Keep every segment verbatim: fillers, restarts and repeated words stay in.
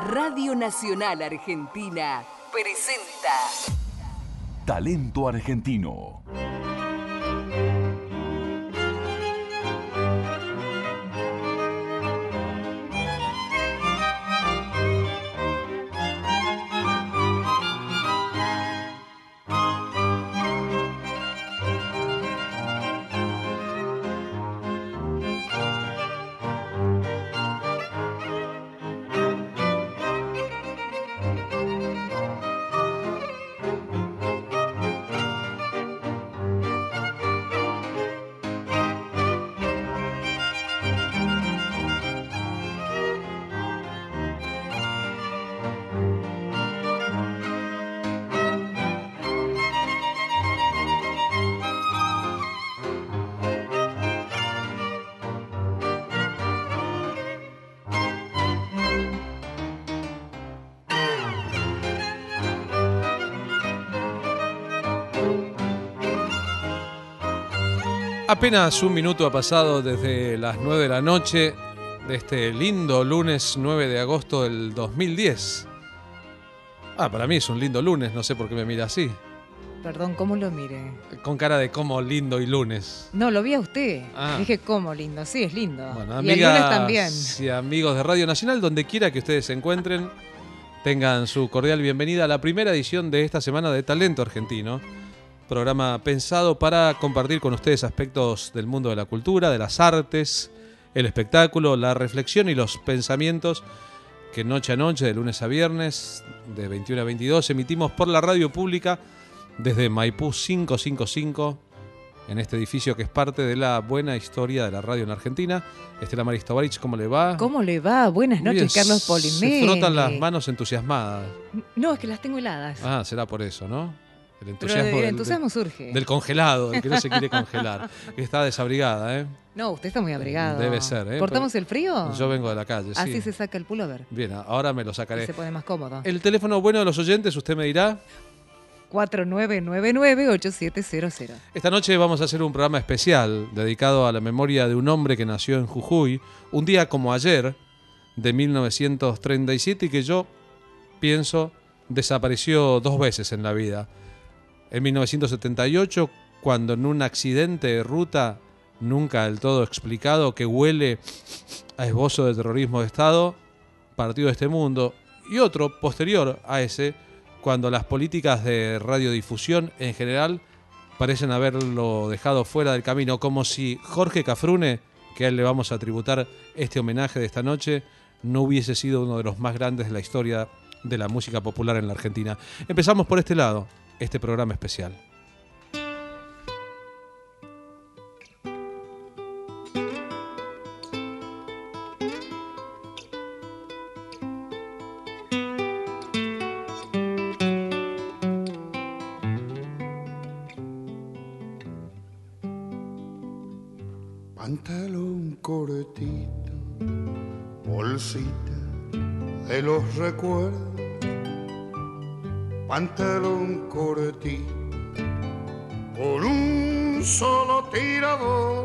Radio Nacional Argentina presenta Talento Argentino. Apenas un minuto ha pasado desde las nueve de la noche de este lindo lunes nueve de agosto del dos mil diez. Ah, para mí es un lindo lunes, no sé por qué me mira así. Perdón, ¿cómo lo mire? Con cara de como lindo y lunes. No, lo vi a usted. Ah. Dije, ¿cómo lindo? Sí, es lindo. Bueno, y el lunes amigas también. y amigos de Radio Nacional, donde quiera que ustedes se encuentren, tengan su cordial bienvenida a la primera edición de esta semana de Talento Argentino. Programa pensado para compartir con ustedes aspectos del mundo de la cultura, de las artes, el espectáculo, la reflexión y los pensamientos que noche a noche, de lunes a viernes, de veintiuno a veintidós, emitimos por la radio pública desde Maipú quinientos cincuenta y cinco, en este edificio que es parte de la buena historia de la radio en Argentina. Estela Maris Tovarich, ¿cómo le va? ¿Cómo le va? Buenas Muy noches, bien, Carlos se Polimene. frotan las manos entusiasmadas. No, es que las tengo heladas. Ah, será por eso, ¿no? El Pero entusiasmo, el del, entusiasmo del, surge. del congelado, del que no se quiere congelar. Que está desabrigada, ¿eh? No, usted está muy abrigado. Debe ser, ¿eh? ¿Cortamos el frío? Yo vengo de la calle, Así sí. se saca el pullover. Bien, ahora me lo Y sacaré. se pone más cómodo. El teléfono bueno de los oyentes, usted me dirá. cuatro nueve nueve nueve ocho siete cero cero. Esta noche vamos a hacer un programa especial dedicado a la memoria de un hombre que nació en Jujuy, un día como ayer, de mil novecientos treinta y siete, y que yo pienso desapareció dos veces en la vida. En mil novecientos setenta y ocho, cuando en un accidente de ruta, nunca del todo explicado, que huele a esbozo de terrorismo de Estado, partió de este mundo. Y otro, posterior a ese, cuando las políticas de radiodifusión en general parecen haberlo dejado fuera del camino, como si Jorge Cafrune, que a él le vamos a tributar este homenaje de esta noche, no hubiese sido uno de los más grandes de la historia de la música popular en la Argentina. Empezamos por este lado, este programa especial. Pantalón cortito, bolsita de los recuerdos. Pantalón cortito, con un solo tirador.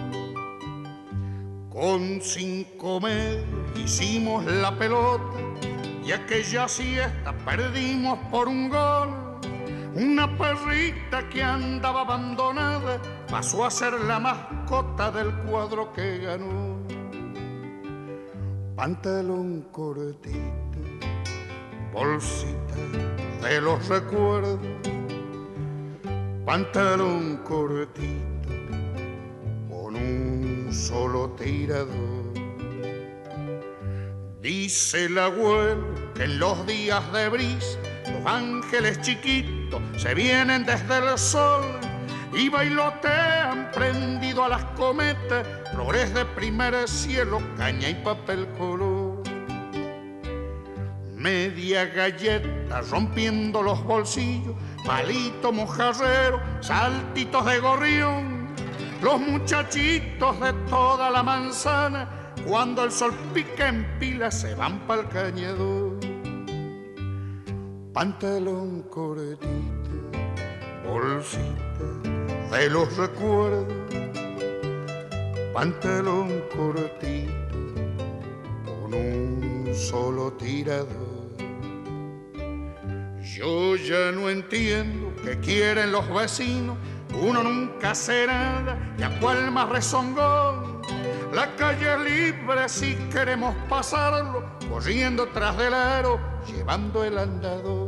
Con cinco medios hicimos la pelota y aquella siesta perdimos por un gol. Una perrita que andaba abandonada pasó a ser la mascota del cuadro que ganó. Pantalón cortito, bolsita de los recuerdos. Pantalón cortito, con un solo tirador. Dice el abuelo que en los días de brisa los ángeles chiquitos se vienen desde el sol y bailotean prendido a las cometas, flores de primer cielo, caña y papel color. Media galleta rompiendo los bolsillos, palito mojarrero, saltitos de gorrión. Los muchachitos de toda la manzana, cuando el sol pica en pila, se van pa'l cañador. Pantalón cortito, bolsita de los recuerdos. Pantalón cortito, con un solo tirador. Yo ya no entiendo qué quieren los vecinos, uno nunca hace nada, y a cuál más rezongón. La calle es libre si queremos pasarlo, corriendo tras del aro, llevando el andador.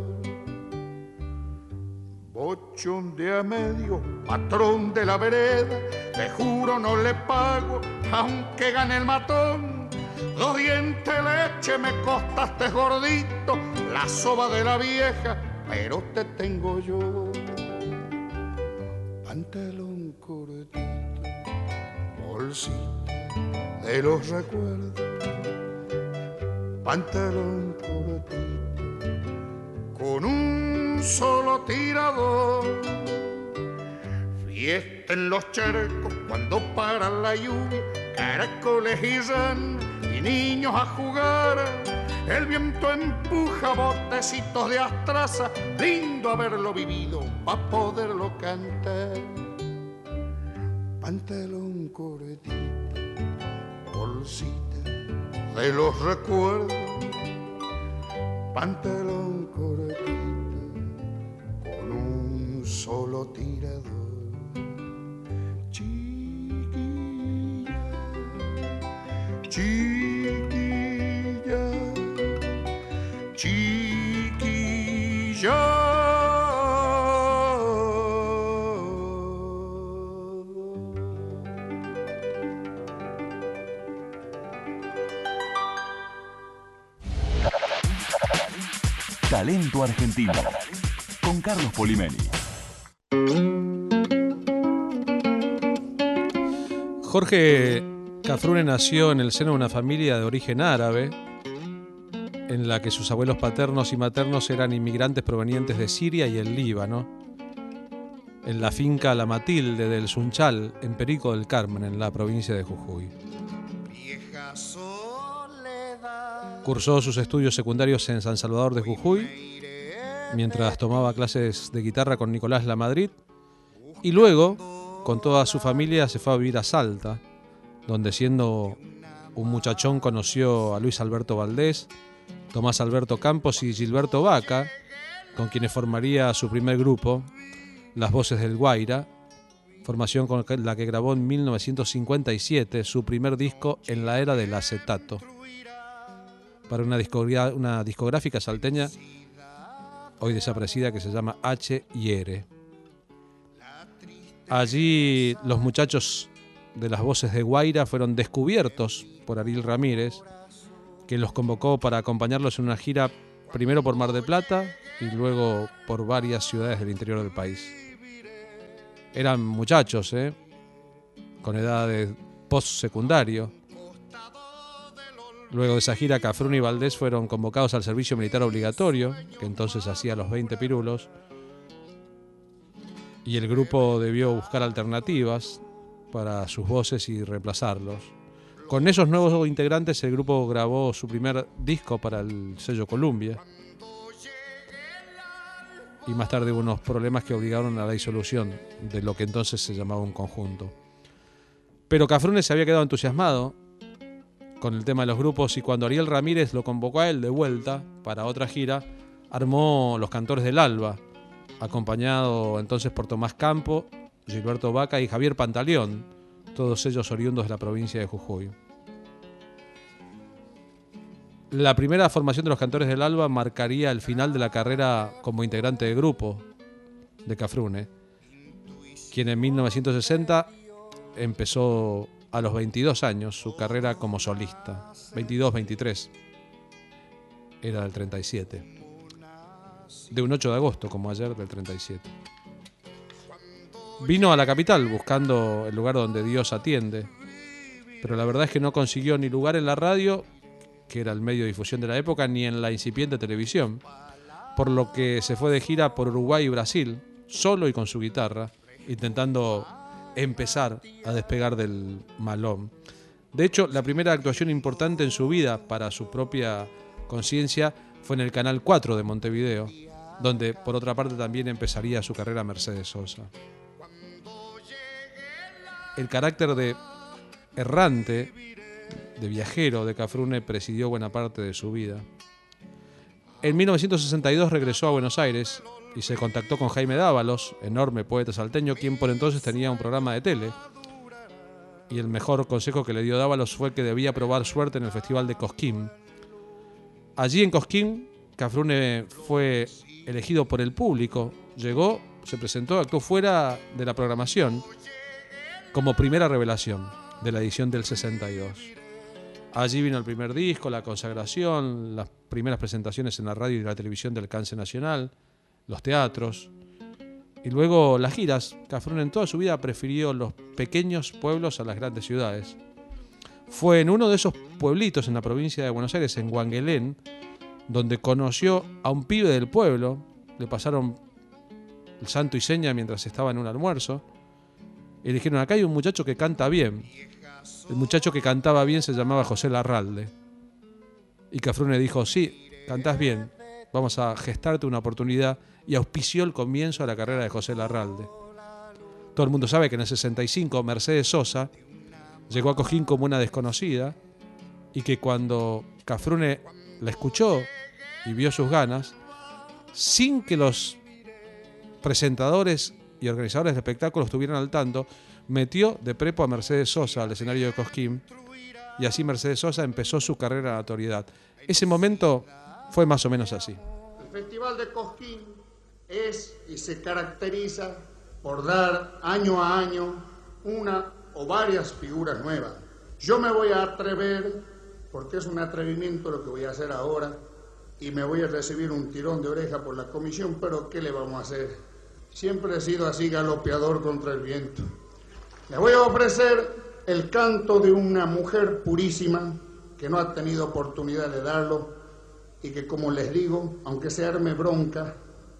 Bochón de a medio, patrón de la vereda, te juro no le pago, aunque gane el matón. Dos dientes de leche me costaste gordito, la soba de la vieja, pero te tengo yo. Pantalón cortito, bolsita de los recuerdos. Pantalón cortito, con un solo tirador. Fiesta en los charcos cuando para la lluvia, caracoles y ran y niños a jugar. El viento empuja botecitos de astraza, lindo haberlo vivido pa' poderlo cantar. Pantalón cortito, bolsita de los recuerdos. Pantalón cortito, con un solo tirador. Chiquilla, chiquilla, chiquilla. Talento Argentino, con Carlos Polimeni. Jorge Cafrune nació en el seno de una familia de origen árabe, en la que sus abuelos paternos y maternos eran inmigrantes provenientes de Siria y el Líbano, en la finca La Matilde del Sunchal, en Perico del Carmen, en la provincia de Jujuy. Cursó sus estudios secundarios en San Salvador de Jujuy, mientras tomaba clases de guitarra con Nicolás Lamadrid, y luego, con toda su familia, se fue a vivir a Salta, donde siendo un muchachón conoció a Luis Alberto Valdés, Tomás Alberto Campos y Gilberto Vaca, con quienes formaría su primer grupo, Las Voces del Guaira, formación con la que grabó en mil novecientos cincuenta y siete su primer disco en la era del acetato, para una, discografía, una discográfica salteña hoy desaparecida que se llama H y R. Allí los muchachos de Las Voces de Guaira fueron descubiertos por Ariel Ramírez, que los convocó para acompañarlos en una gira primero por Mar del Plata y luego por varias ciudades del interior del país. Eran muchachos, ¿eh? con edad de postsecundario. Luego de esa gira, Cafrune y Valdés fueron convocados al servicio militar obligatorio, que entonces hacía los veinte pirulos, y el grupo debió buscar alternativas para sus voces y reemplazarlos. Con esos nuevos integrantes, el grupo grabó su primer disco para el sello Columbia, y más tarde hubo unos problemas que obligaron a la disolución de lo que entonces se llamaba un conjunto. Pero Cafrune se había quedado entusiasmado con el tema de los grupos, y cuando Ariel Ramírez lo convocó a él de vuelta para otra gira, armó Los Cantores del Alba, acompañado entonces por Tomás Campo, Gilberto Vaca y Javier Pantaleón, todos ellos oriundos de la provincia de Jujuy. La primera formación de Los Cantores del Alba marcaría el final de la carrera como integrante de grupo de Cafrune, quien en mil novecientos sesenta empezó a los veintidós años su carrera como solista. veintidós, veintitrés. Era del treinta y siete. De un ocho de agosto, como ayer, del treinta y siete. Vino a la capital buscando el lugar donde Dios atiende, pero la verdad es que no consiguió ni lugar en la radio, que era el medio de difusión de la época, ni en la incipiente televisión, por lo que se fue de gira por Uruguay y Brasil, solo y con su guitarra, intentando empezar a despegar del malón. De hecho, la primera actuación importante en su vida para su propia conciencia fue en el Canal cuatro de Montevideo, donde por otra parte también empezaría su carrera Mercedes Sosa. El carácter de errante de viajero de Cafrune presidió buena parte de su vida. En mil novecientos sesenta y dos regresó a Buenos Aires y se contactó con Jaime Dávalos, enorme poeta salteño, quien por entonces tenía un programa de tele. Y el mejor consejo que le dio Dávalos fue que debía probar suerte en el Festival de Cosquín. Allí en Cosquín, Cafrune fue elegido por el público, llegó, se presentó, actuó fuera de la programación como primera revelación de la edición del sesenta y dos. Allí vino el primer disco, la consagración, las primeras presentaciones en la radio y la televisión del alcance nacional, los teatros y luego las giras. Cafrune en toda su vida prefirió los pequeños pueblos a las grandes ciudades. Fue en uno de esos pueblitos en la provincia de Buenos Aires, en Guanguelén, donde conoció a un pibe del pueblo. Le pasaron el santo y seña mientras estaba en un almuerzo y le dijeron: acá hay un muchacho que canta bien. El muchacho que cantaba bien se llamaba José Larralde. Y Cafrune dijo: sí, cantás bien, vamos a gestarte una oportunidad, y auspició el comienzo de la carrera de José Larralde. Todo el mundo sabe que en el sesenta y cinco Mercedes Sosa llegó a Cosquín como una desconocida y que cuando Cafrune la escuchó y vio sus ganas, sin que los presentadores y organizadores de espectáculos estuvieran al tanto, metió de prepo a Mercedes Sosa al escenario de Cosquín, y así Mercedes Sosa empezó su carrera de notoriedad. Ese momento fue más o menos así. El Festival de Cosquín es y se caracteriza por dar año a año una o varias figuras nuevas. Yo me voy a atrever, porque es un atrevimiento lo que voy a hacer ahora, y me voy a recibir un tirón de oreja por la comisión, pero ¿qué le vamos a hacer? Siempre he sido así, galopeador contra el viento. Le voy a ofrecer el canto de una mujer purísima que no ha tenido oportunidad de darlo y que, como les digo, aunque se arme bronca,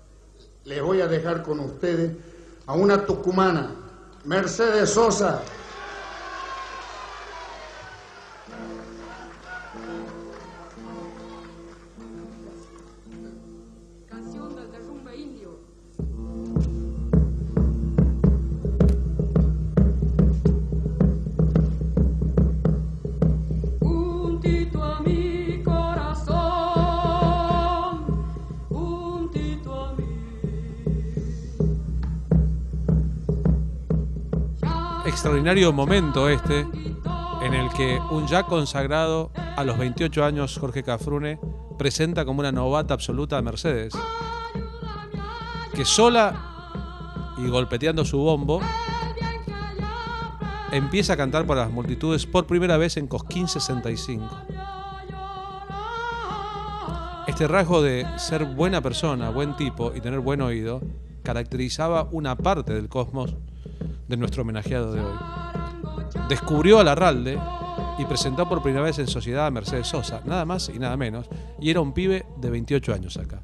les voy a dejar con ustedes a una tucumana, Mercedes Sosa. Canción del derrumbe indio. Juntito a mi corazón, juntito a mí. Extraordinario momento este, en el que un ya consagrado a los veintiocho años, Jorge Cafrune, presenta como una novata absoluta a Mercedes, que sola y golpeteando su bombo empieza a cantar para las multitudes por primera vez en Cosquín sesenta y cinco. Este rasgo de ser buena persona, buen tipo y tener buen oído caracterizaba una parte del cosmos de nuestro homenajeado de hoy. Descubrió a Larralde y presentó por primera vez en sociedad a Mercedes Sosa, nada más y nada menos, y era un pibe de veintiocho años acá.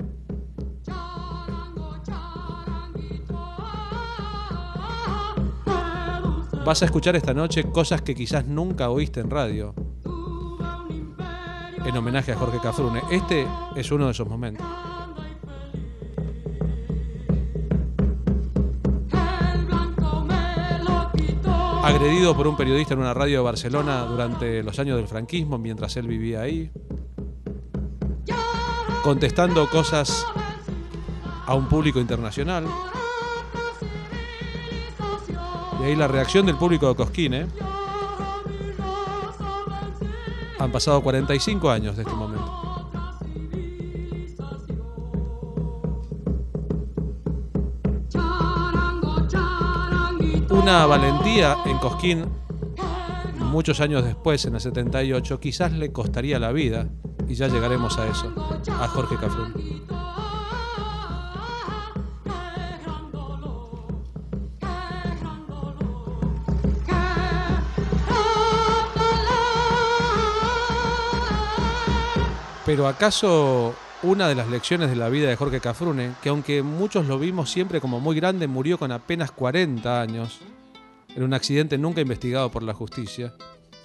Vas a escuchar esta noche cosas que quizás nunca oíste en radio, en homenaje a Jorge Cafrune. Este es uno de esos momentos. Agredido por un periodista en una radio de Barcelona durante los años del franquismo, mientras él vivía ahí, contestando cosas a un público internacional. Y ahí la reacción del público de Cosquín, ¿eh? Han pasado cuarenta y cinco años de este momento. Una valentía en Cosquín, muchos años después, en el setenta y ocho, quizás le costaría la vida, y ya llegaremos a eso, a Jorge Cafrune. Pero ¿acaso una de las lecciones de la vida de Jorge Cafrune, que aunque muchos lo vimos siempre como muy grande, murió con apenas cuarenta años, en un accidente nunca investigado por la justicia,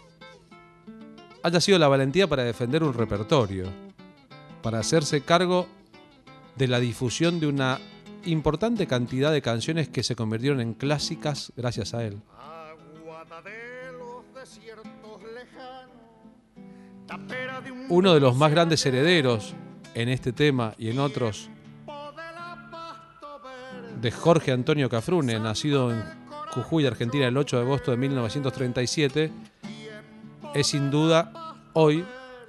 haya sido la valentía para defender un repertorio, para hacerse cargo de la difusión de una importante cantidad de canciones que se convirtieron en clásicas gracias a él? Aguada de los desiertos lejanos, uno de los más grandes herederos en este tema y en otros de Jorge Antonio Cafrune, nacido en Jujuy, Argentina, el ocho de agosto de mil novecientos treinta y siete, es sin duda hoy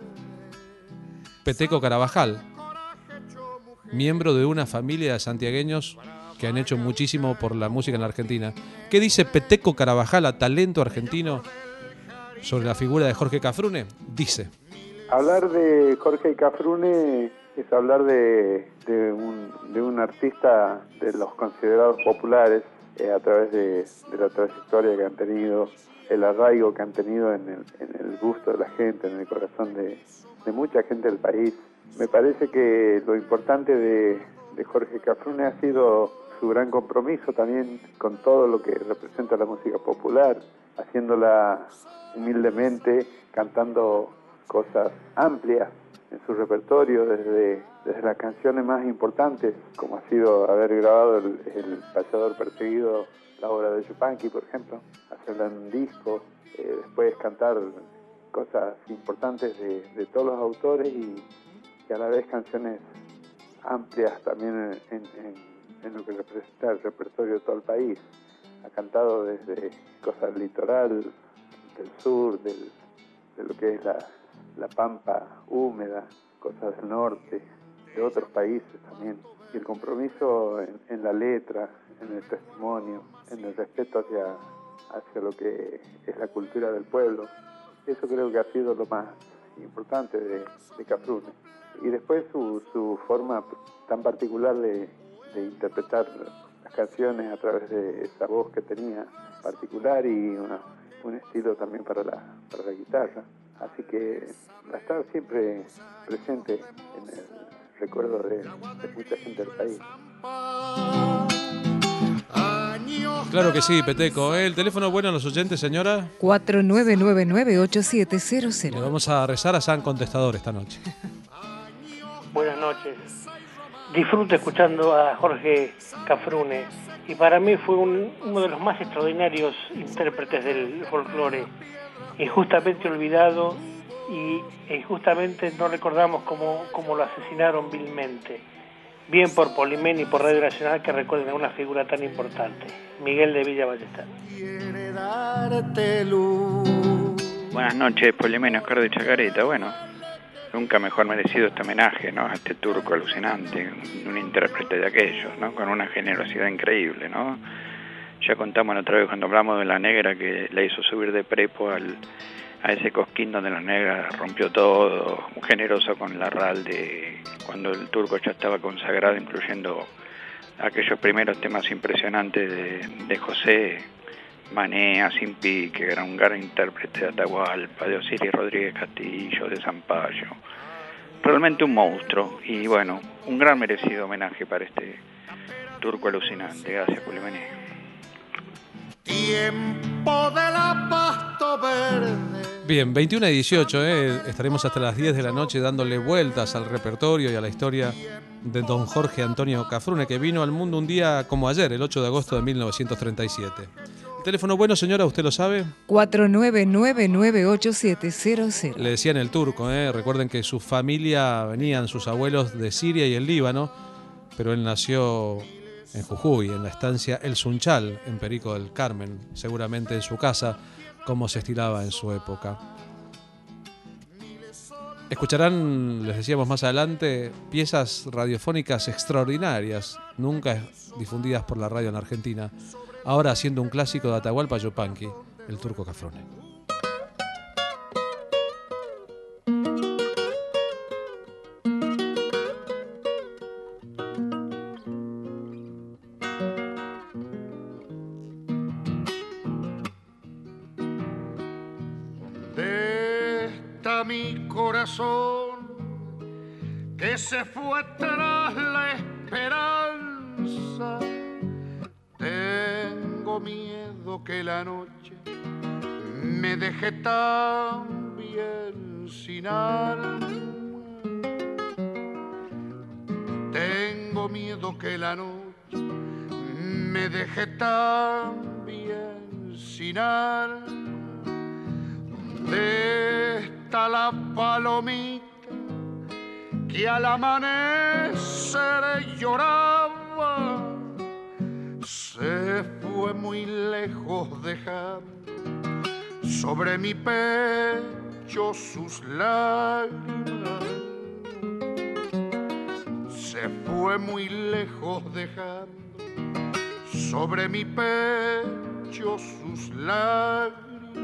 Peteco Carabajal, miembro de una familia de santiagueños que han hecho muchísimo por la música en la Argentina. ¿Qué dice Peteco Carabajal, a talento argentino, sobre la figura de Jorge Cafrune? Dice: hablar de Jorge Cafrune es hablar de, de, un, de un artista de los considerados populares, eh, a través de, de la trayectoria que han tenido, el arraigo que han tenido en el, en el gusto de la gente, en el corazón de, de mucha gente del país. Me parece que lo importante de, de Jorge Cafrune ha sido su gran compromiso también con todo lo que representa la música popular, haciéndola humildemente, cantando cosas amplias en su repertorio, desde, desde las canciones más importantes, como ha sido haber grabado el, el Payador Perseguido, la obra de Yupanqui, por ejemplo, hacerla en un disco, eh, después cantar cosas importantes de, de todos los autores y, y a la vez canciones amplias también en, en, en, en lo que representa el repertorio de todo el país. Ha cantado desde cosas del litoral, del sur, del, de lo que es la, la pampa húmeda, cosas del norte, de otros países también. Y el compromiso en, en la letra, en el testimonio, en el respeto hacia, hacia lo que es la cultura del pueblo. Eso creo que ha sido lo más importante de, de Cafrune. Y después su, su forma tan particular de, de interpretar las canciones a través de esa voz que tenía particular y una, un estilo también para la, para la guitarra. Así que va a estar siempre presente en el recuerdo de, de mucha gente del país. Claro que sí, Peteco. ¿El teléfono bueno a los oyentes, señora? cuatro nueve nueve nueve ocho siete cero Le cero. vamos a rezar a San Contestador esta noche. Buenas noches. Disfruto escuchando a Jorge Cafrune y para mí fue un, uno de los más extraordinarios intérpretes del folclore, injustamente olvidado y injustamente no recordamos cómo, cómo lo asesinaron vilmente. Bien por Polimén y por Radio Nacional que recuerden a una figura tan importante. Miguel de Villa Ballester. Buenas noches, Polimén, Oscar de Chacareta. Bueno, nunca mejor merecido este homenaje, ¿no? A este turco alucinante, un, un intérprete de aquellos, ¿no? Con una generosidad increíble, ¿no? Ya contamos la otra vez cuando hablamos de la negra que la hizo subir de prepo al, a ese cosquín donde la negra rompió todo, generoso con la ral de cuando el turco ya estaba consagrado, incluyendo aquellos primeros temas impresionantes de, de José, Manea, Sin Pique, que era un gran intérprete de Atahualpa, de Osiris Rodríguez Castillo, de Zampayo. Realmente un monstruo y bueno, un gran merecido homenaje para este turco alucinante. Gracias, Pulimaní. Tiempo de la pasto verde. Bien, veintiuno y dieciocho, ¿eh? Estaremos hasta las diez de la noche dándole vueltas al repertorio y a la historia de don Jorge Antonio Cafrune, que vino al mundo un día como ayer, el ocho de agosto de mil novecientos treinta y siete. ¿El teléfono bueno, señora, usted lo sabe? cuatro nueve nueve nueve ocho siete cero cero. Le decían el turco, ¿eh? Recuerden que su familia venían sus abuelos de Siria y el Líbano, pero él nació en Jujuy, en la estancia El Sunchal, en Perico del Carmen, seguramente en su casa, como se estilaba en su época. Escucharán, les decíamos más adelante, piezas radiofónicas extraordinarias, nunca difundidas por la radio en Argentina, ahora haciendo un clásico de Atahualpa Yupanqui, el turco Cafrune. Mi corazón que se fue tras la esperanza, tengo miedo que la noche me deje tan bien sin alma, tengo miedo que la noche me deje tan bien sin alma. De está la palomita que al amanecer lloraba? Se fue muy lejos dejando sobre mi pecho sus lágrimas. Se fue muy lejos dejando sobre mi pecho sus lágrimas.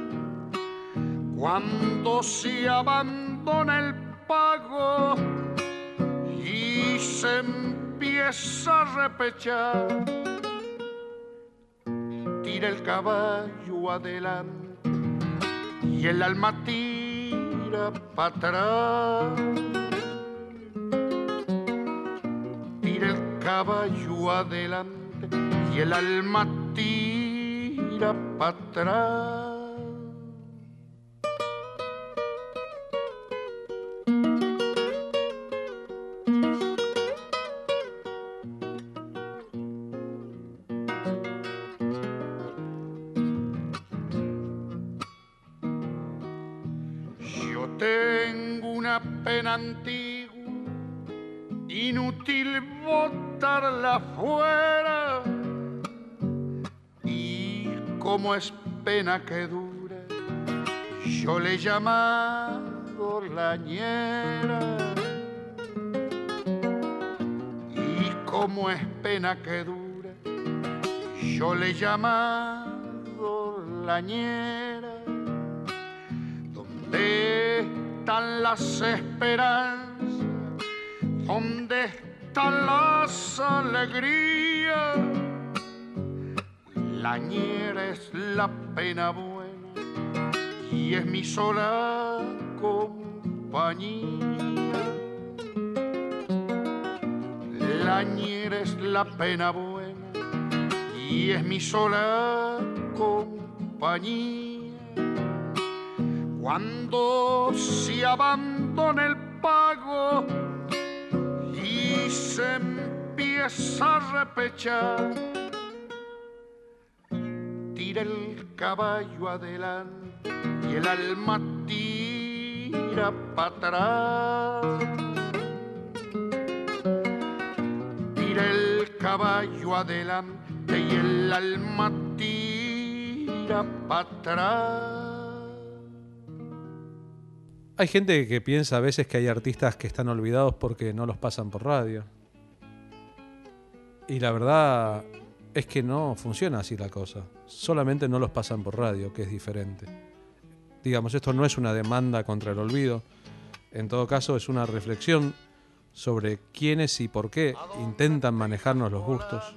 Cuando se abandona el pago y se empieza a repechar, tira el caballo adelante y el alma tira para atrás. Tira el caballo adelante y el alma tira para atrás. Yo tengo una pena antigua, inútil botarla fuera, y como es pena que dura, yo le he llamado la ñera. Y como es pena que dura, yo le he llamado la ñera. ¿Dónde están las esperanzas? ¿Dónde están las alegrías? La ñera es la pena buena y es mi sola compañía. La ñera es la pena buena y es mi sola compañía. Cuando se abandona el pago y se empieza a repechar, tira el caballo adelante y el alma tira para atrás. Tira el caballo adelante y el alma tira para atrás. Hay gente que piensa a veces que hay artistas que están olvidados porque no los pasan por radio. Y la verdad es que no funciona así la cosa. Solamente no los pasan por radio, que es diferente. Digamos, esto no es una demanda contra el olvido. En todo caso, es una reflexión sobre quiénes y por qué intentan manejarnos los gustos.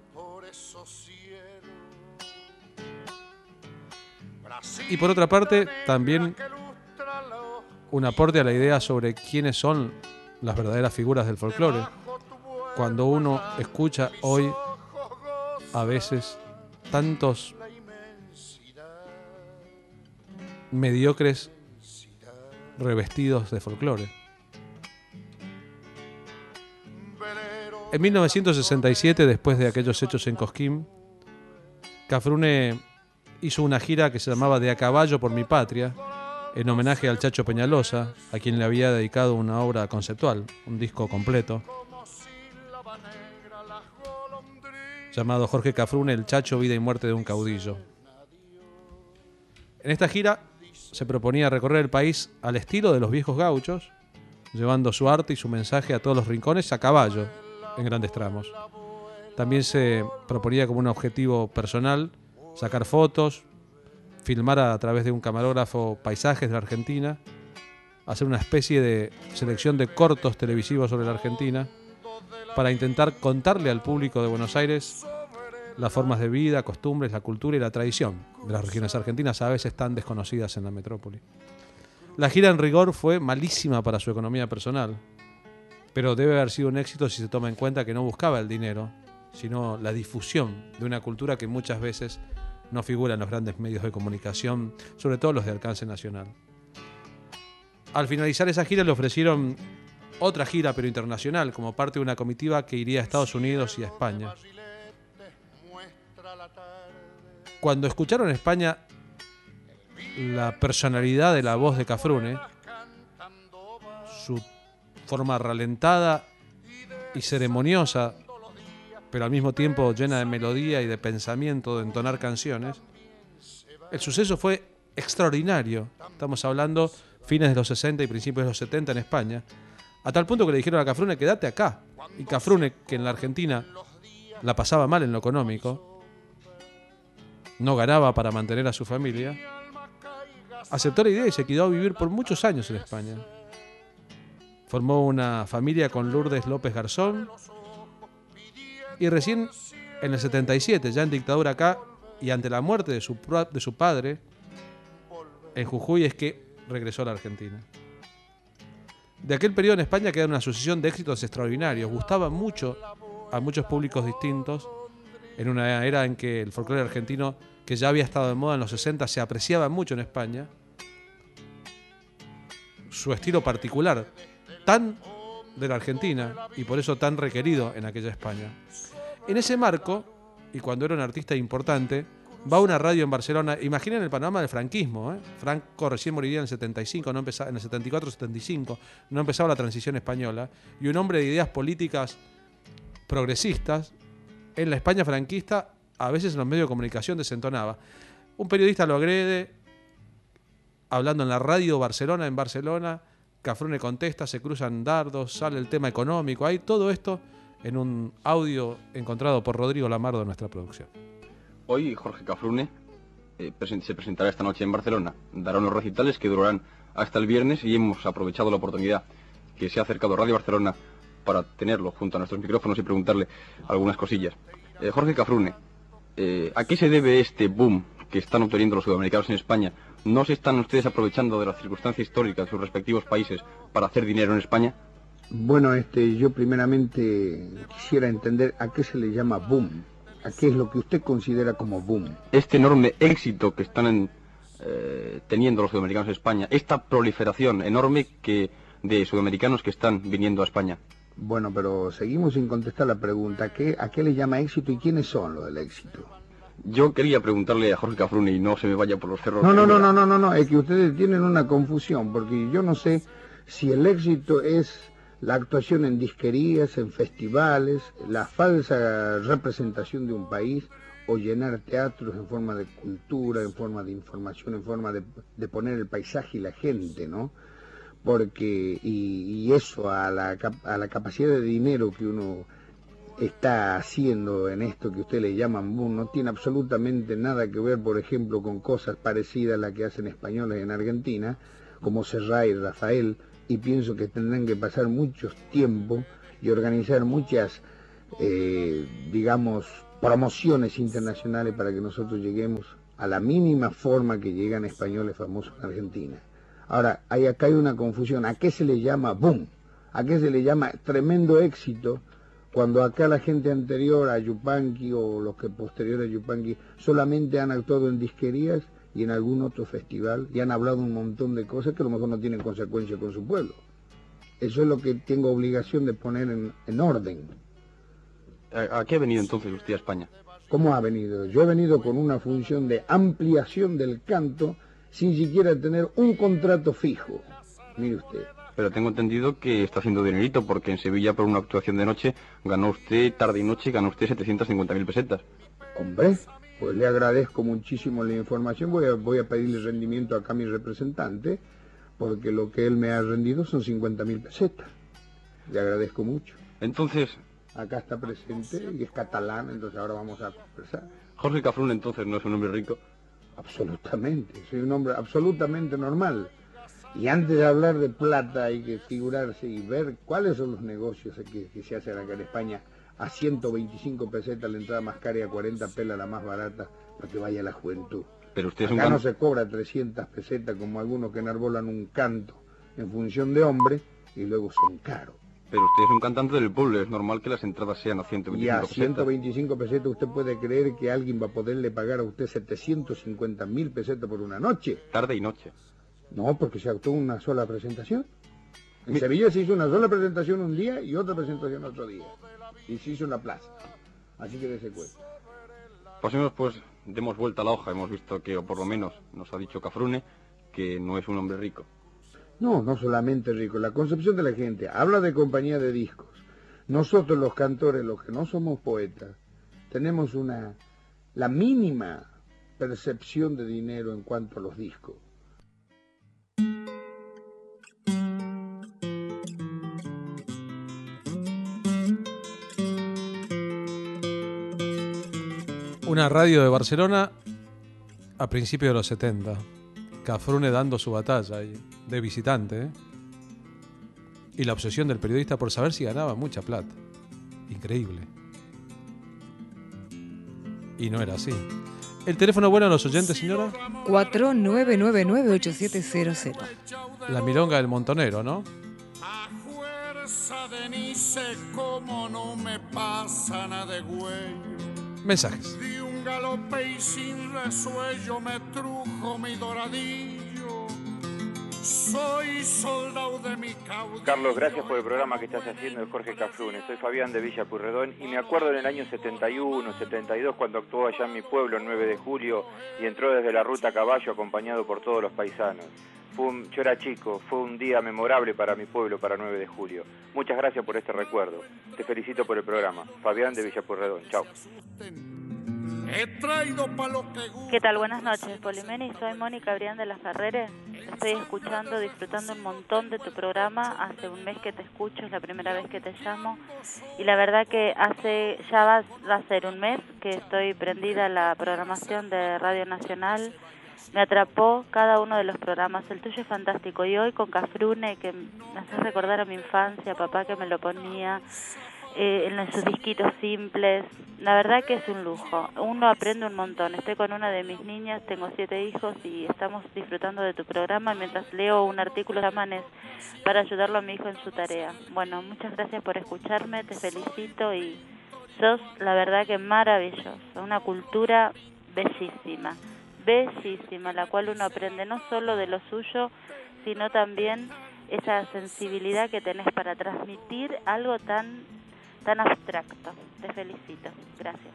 Y por otra parte, también un aporte a la idea sobre quiénes son las verdaderas figuras del folclore. Cuando uno escucha hoy, a veces, tantos mediocres revestidos de folclore. En mil novecientos sesenta y siete, después de aquellos hechos en Cosquín, Cafrune hizo una gira que se llamaba De a caballo por mi patria, en homenaje al Chacho Peñalosa, a quien le había dedicado una obra conceptual, un disco completo, llamado Jorge Cafrune, El Chacho, vida y muerte de un caudillo. En esta gira se proponía recorrer el país al estilo de los viejos gauchos, llevando su arte y su mensaje a todos los rincones a caballo, en grandes tramos. También se proponía como un objetivo personal sacar fotos, filmar a través de un camarógrafo paisajes de la Argentina, hacer una especie de selección de cortos televisivos sobre la Argentina para intentar contarle al público de Buenos Aires las formas de vida, costumbres, la cultura y la tradición de las regiones argentinas, a veces tan desconocidas en la metrópoli. La gira en rigor fue malísima para su economía personal, pero debe haber sido un éxito si se toma en cuenta que no buscaba el dinero, sino la difusión de una cultura que muchas veces no figura en los grandes medios de comunicación, sobre todo los de alcance nacional. Al finalizar esa gira le ofrecieron otra gira, pero internacional, como parte de una comitiva que iría a Estados Unidos y a España. Cuando escucharon en España la personalidad de la voz de Cafrune, su forma ralentada y ceremoniosa, pero al mismo tiempo llena de melodía y de pensamiento, de entonar canciones, el suceso fue extraordinario. Estamos hablando fines de los sesenta y principios de los setenta en España, a tal punto que le dijeron a Cafrune, quédate acá. Y Cafrune, que en la Argentina la pasaba mal en lo económico, no ganaba para mantener a su familia, aceptó la idea y se quedó a vivir por muchos años en España. Formó una familia con Lourdes López Garzón y recién en el setenta y siete, ya en dictadura acá y ante la muerte de su, de su padre en Jujuy, es que regresó a la Argentina. De aquel periodo en España queda una sucesión de éxitos extraordinarios. Gustaba mucho a muchos públicos distintos en una era en que el folclore argentino, que ya había estado de moda en los sesenta, se apreciaba mucho en España. Su estilo particular, tan de la Argentina y por eso tan requerido en aquella España. En ese marco, y cuando era un artista importante, va a una radio en Barcelona. Imaginen el panorama del franquismo, ¿eh? Franco recién moriría en el setenta y cinco, no empezaba, en el setenta y cuatro setenta y cinco, no empezaba la transición española, y un hombre de ideas políticas progresistas en la España franquista, a veces en los medios de comunicación desentonaba. Un periodista lo agrede, hablando en la radio Barcelona, en Barcelona, Cafrune contesta, se cruzan dardos, sale el tema económico, hay todo esto en un audio encontrado por Rodrigo Lamardo de nuestra producción. Hoy Jorge Cafrune eh, presen- se presentará esta noche en Barcelona. Dará unos recitales que durarán hasta el viernes y hemos aprovechado la oportunidad que se ha acercado Radio Barcelona para tenerlo junto a nuestros micrófonos y preguntarle algunas cosillas. Eh, Jorge Cafrune, eh, ¿a qué se debe este boom que están obteniendo los sudamericanos en España? ¿No se están ustedes aprovechando de las circunstancias históricas de sus respectivos países para hacer dinero en España? Bueno, este, yo primeramente quisiera entender a qué se le llama boom. ¿A qué es lo que usted considera como boom? Este enorme éxito que están en, eh, teniendo los sudamericanos en España, esta proliferación enorme que de sudamericanos que están viniendo a España. Bueno, pero seguimos sin contestar la pregunta. ¿A qué, a qué le llama éxito y quiénes son los del éxito? Yo quería preguntarle a Jorge Cafrune y no se me vaya por los cerros. No, no, no, no, no, no, no, es que ustedes tienen una confusión, porque yo no sé si el éxito es la actuación en disquerías, en festivales, la falsa representación de un país, o llenar teatros en forma de cultura, en forma de información, en forma de, de poner el paisaje y la gente, ¿no? Porque, y, y eso a la, a la capacidad de dinero que uno está haciendo en esto que usted le llaman boom, no tiene absolutamente nada que ver, por ejemplo, con cosas parecidas a las que hacen españoles en Argentina, como Serrat y Rafael, y pienso que tendrán que pasar mucho tiempo y organizar muchas, eh, digamos, promociones internacionales para que nosotros lleguemos a la mínima forma que llegan españoles famosos en Argentina. Ahora, hay, acá hay una confusión. ¿A qué se le llama boom? ¿A qué se le llama tremendo éxito? Cuando acá la gente anterior a Yupanqui o los que posteriores a Yupanqui solamente han actuado en disquerías y en algún otro festival y han hablado un montón de cosas que a lo mejor no tienen consecuencia con su pueblo. Eso es lo que tengo obligación de poner en, en orden. ¿A, ¿A qué ha venido entonces usted a España? ¿Cómo ha venido? Yo he venido con una función de ampliación del canto sin siquiera tener un contrato fijo. Mire usted. Pero tengo entendido que está haciendo dinerito, porque en Sevilla por una actuación de noche ganó usted, tarde y noche, ganó usted setecientas cincuenta mil pesetas. Hombre, pues le agradezco muchísimo la información. Voy a, voy a pedirle rendimiento acá a mi representante, porque lo que él me ha rendido son cincuenta mil pesetas. Le agradezco mucho. Entonces... Acá está presente y es catalán, entonces ahora vamos a conversar. Jorge Cafrune entonces no es un hombre rico. Absolutamente, soy un hombre absolutamente normal. Y antes de hablar de plata hay que figurarse y ver cuáles son los negocios que, que se hacen acá en España a ciento veinticinco pesetas la entrada más cara y a cuarenta pelas la más barata para que vaya la juventud. Pero usted es acá un... no se cobra trescientas pesetas como algunos que enarbolan un canto en función de hombre y luego son caros. Pero usted es un cantante del pueblo, es normal que las entradas sean a ciento veinticinco pesetas. Y a ciento veinticinco pesetas usted puede creer que alguien va a poderle pagar a usted setecientos cincuenta mil pesetas por una noche. Tarde y noche. No, porque se actuó una sola presentación. En Mi... Sevilla se hizo una sola presentación un día y otra presentación otro día. Y se hizo en la plaza. Así que dése cuenta. Pasemos pues, demos vuelta a la hoja. Hemos visto que, o por lo menos nos ha dicho Cafrune, que no es un hombre rico. No, no solamente rico, la concepción de la gente. Habla de compañía de discos. Nosotros los cantores, los que no somos poetas, tenemos una la mínima percepción de dinero en cuanto a los discos. Una radio de Barcelona a principios de los setenta. Cafrune dando su batalla ahí, de visitante, ¿eh? Y la obsesión del periodista por saber si ganaba mucha plata. Increíble. Y no era así. ¿El teléfono bueno a los oyentes, señora? cuatro nueve nueve nueve ocho siete cero cero. La milonga del montonero, ¿no? A fuerza de ni sé cómo no me pasa nada de güey. Mensajes. De un galope y sin resuello me trujo mi doradillo. Soy soldado de mi caudillo. Carlos, gracias por el programa que estás haciendo de Jorge Cafrune. Soy Fabián de Villa Pueyrredón y me acuerdo en el año setenta y uno, setenta y dos cuando actuó allá en mi pueblo el nueve de julio y entró desde la ruta a caballo acompañado por todos los paisanos. Fue un, yo era chico, fue un día memorable para mi pueblo, para nueve de julio. Muchas gracias por este recuerdo. Te felicito por el programa. Fabián de Villa Pueyrredón. Chao. ¿Qué tal? Buenas noches, Polimeni. Soy Mónica Brián de la Ferrere. Estoy escuchando, disfrutando un montón de tu programa. Hace un mes que te escucho, es la primera vez que te llamo. Y la verdad que hace ya va, va a ser un mes que estoy prendida a la programación de Radio Nacional. Me atrapó cada uno de los programas. El tuyo es fantástico. Y hoy con Cafrune, que me hace recordar a mi infancia, papá que me lo ponía eh, en sus disquitos simples. La verdad que es un lujo. Uno aprende un montón. Estoy con una de mis niñas, tengo siete hijos y estamos disfrutando de tu programa mientras leo un artículo de Amanes para ayudarlo a mi hijo en su tarea. Bueno, muchas gracias por escucharme, te felicito y sos la verdad que maravilloso. Una cultura bellísima. bellísima, la cual uno aprende no solo de lo suyo, sino también esa sensibilidad que tenés para transmitir algo tan, tan abstracto. Te felicito. Gracias.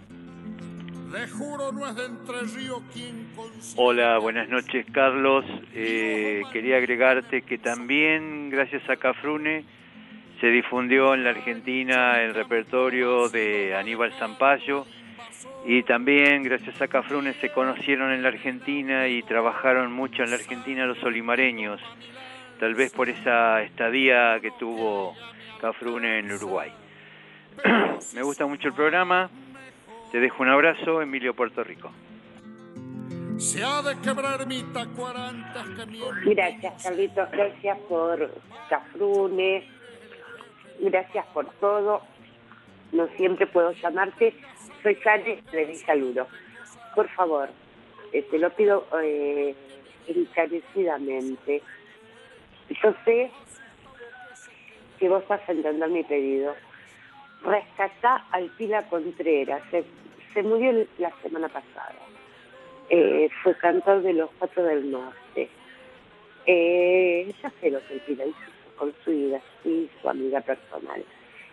Hola, buenas noches, Carlos. Eh, quería agregarte que también, gracias a Cafrune, se difundió en la Argentina el repertorio de Aníbal Zampayo. Y también, gracias a Cafrune, se conocieron en la Argentina y trabajaron mucho en la Argentina los olimareños, tal vez por esa estadía que tuvo Cafrune en Uruguay. Me gusta mucho el programa, te dejo un abrazo, Emilio, Puerto Rico. Se ha de quebrar mi tacuaranta que mi... Gracias, Carlitos, gracias por Cafrune, gracias por todo. No siempre puedo llamarte. Soy Sally de Villaludo. Por favor, eh, te lo pido eh, encarecidamente. Yo sé que vos vas a entender mi pedido. Rescatá al Pila Contreras. Se, se murió la semana pasada. Eh, fue cantor de Los Cuatro del Norte. Eh, ya sé lo que el Pila hizo con su vida, sí, su amiga personal.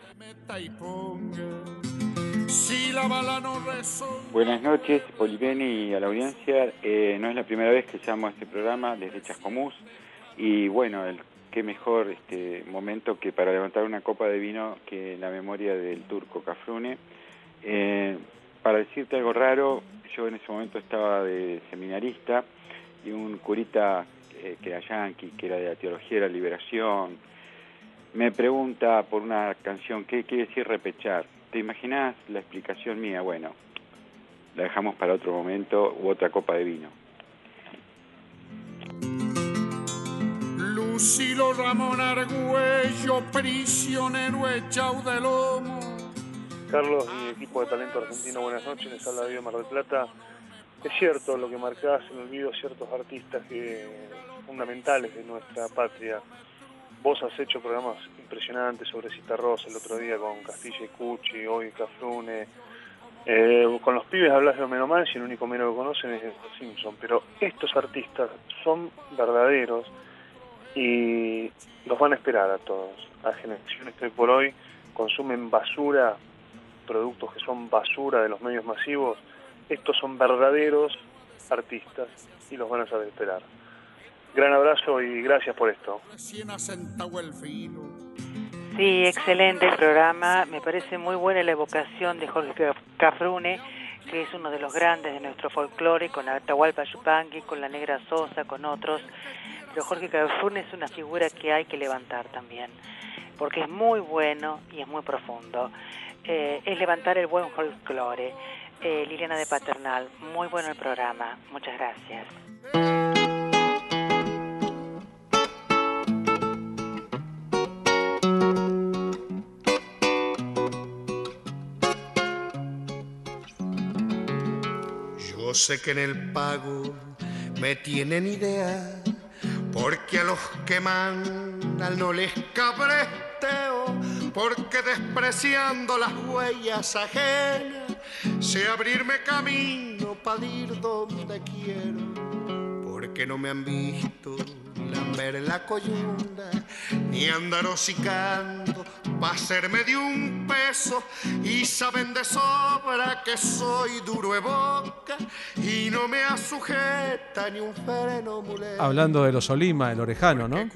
Si la bala no resonó. Buenas noches, Polimeni y a la audiencia. Eh, no es la primera vez que llamo a este programa desde Chascomús. Y bueno, el, qué mejor este momento que para levantar una copa de vino que la memoria del turco Cafrune. Eh, para decirte algo raro, yo en ese momento estaba de seminarista y un curita eh, que era yanqui, que era de la teología de la liberación, me pregunta por una canción, ¿qué quiere decir repechar? ¿Te imaginas la explicación mía? Bueno, la dejamos para otro momento u otra copa de vino. Lucilo Ramón Argüello, prisionero echado de lomo. Carlos y equipo de Talento Argentino, buenas noches, les habla David Mar del Plata. Es cierto lo que marcás en el video, ciertos artistas que, fundamentales de nuestra patria. Vos has hecho programas impresionantes sobre Citarrosa el otro día con Castilla y Cuchi, hoy Cafrune. Eh, con los pibes hablas de Homero Mansi y el único Homero que conocen es Los Simpson. Pero estos artistas son verdaderos y los van a esperar a todos. A generaciones que hoy por hoy consumen basura, productos que son basura de los medios masivos. Estos son verdaderos artistas y los van a saber esperar. Gran abrazo y gracias por esto. Sí, excelente programa. Me parece muy buena la evocación de Jorge Cafrune, que es uno de los grandes de nuestro folclore, con Atahualpa Yupanqui, con la Negra Sosa, con otros. Pero Jorge Cafrune es una figura que hay que levantar también, porque es muy bueno y es muy profundo. Eh, es levantar el buen folclore. Eh, Liliana de Paternal, muy bueno el programa. Muchas gracias. Yo sé que en el pago me tienen idea, porque a los que mandan no les cabresteo, porque despreciando las huellas ajenas sé abrirme camino para ir donde quiero, porque no me han visto lamber la coyunda ni andar hocicando pa' hacerme de un peso, y saben de sobra que soy duro de boca y no me asujeta ni un freno mulero. Hablando de los Olima, el orejano, ¿no?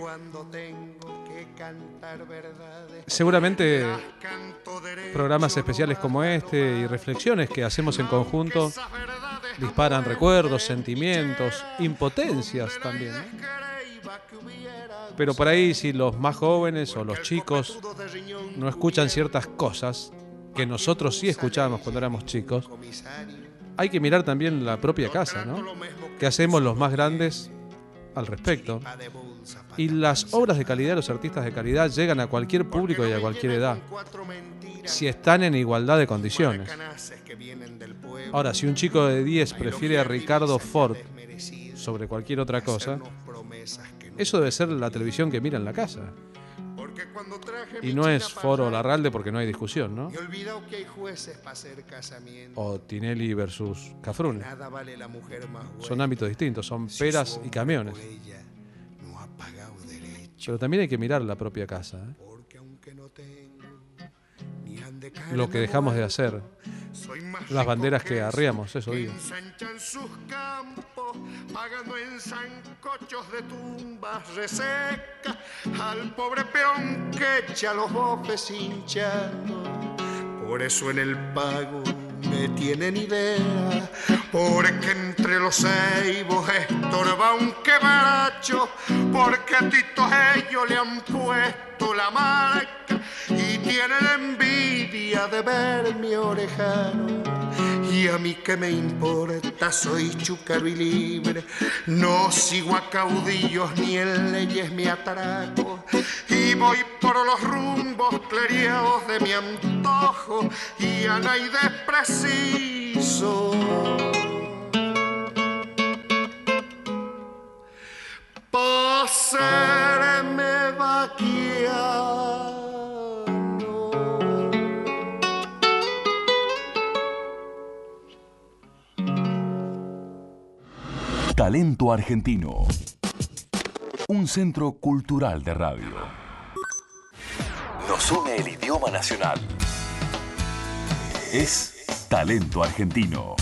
Seguramente programas especiales como este y reflexiones que hacemos en conjunto disparan recuerdos, sentimientos, impotencias también, ¿no? Pero por ahí, si los más jóvenes o los chicos no escuchan ciertas cosas que nosotros sí escuchábamos cuando éramos chicos, hay que mirar también la propia casa, ¿no? ¿Qué hacemos los más grandes al respecto? Y las obras de calidad, los artistas de calidad llegan a cualquier público y a cualquier edad, si están en igualdad de condiciones. Ahora, si un chico de diez prefiere a Ricardo Ford sobre cualquier otra cosa, eso debe ser la televisión que mira en la casa. Y no es Foro Larralde, porque no hay discusión, ¿no? O Tinelli versus Cafrune. Son ámbitos distintos, son peras y camiones. Pero también hay que mirar la propia casa, ¿eh? Lo que dejamos de hacer, las banderas que arriamos, eso digo. Pagando en sancochos de tumbas resecas al pobre peón que echa los bofes hinchando. Por eso en el pago me tienen idea, porque entre los ceibos estorba un quebracho, porque a Tito ellos le han puesto la marca y tienen envidia de ver mi orejano. Y a mí que me importa, soy chúcaro y libre, no sigo a caudillos ni en leyes me atraco, y voy por los rumbos cleriados de mi antojo y a nadie preciso. Pa' serme vaquear. Talento Argentino. Un centro cultural de radio. Nos une el idioma nacional. Es Talento Argentino.